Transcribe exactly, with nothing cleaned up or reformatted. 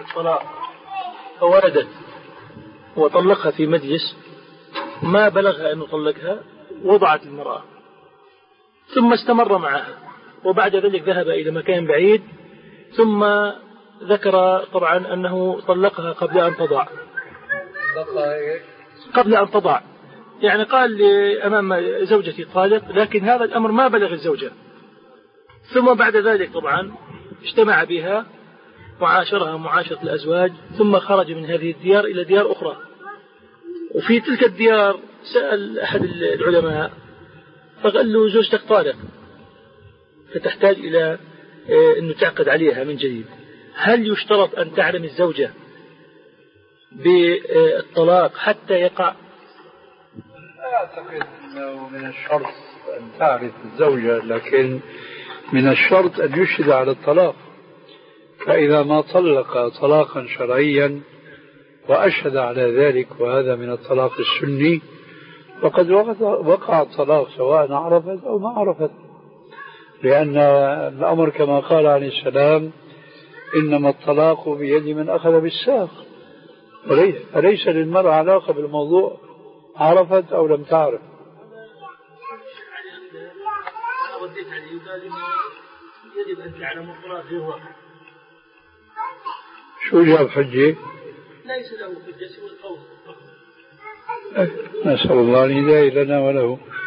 الطلاق فولدت وطلقها في مجلس ما بلغها أن يطلقها، وضعت المرأة ثم استمر معها، وبعد ذلك ذهب إلى مكان بعيد، ثم ذكر طبعا أنه طلقها قبل أن تضع قبل أن تضع يعني قال أمام زوجتي طالق، لكن هذا الأمر ما بلغ الزوجة. ثم بعد ذلك طبعا اجتمع بها وعاشرها معاشرة الأزواج، ثم خرج من هذه الديار إلى ديار أخرى. وفي تلك الديار سأل أحد العلماء فقال له زوجتك طالق فتحتاج إلى أنه تعقد عليها من جديد، هل يشترط أن تعلم الزوجة بالطلاق حتى يقع؟ أعتقد أنه من الشرط أن تعرف الزوجة، لكن من الشرط أن يشهد على الطلاق. فإذا ما طلق طلاقا شرعيا وأشهد على ذلك، وهذا من الطلاق السني، فقد وقع الطلاق سواء عرفت أو ما عرفت، لأن الأمر كما قال عليه السلام إنما الطلاق بيد من أخذ بالساق، فليس للمرأة علاقة بالموضوع عرفت أو لم تعرف. يجب أن تعلم الطلاق في الواقع. شو جاب حجة؟ ليس له حجة سوى القول. نسأل الله الهداية لنا وله.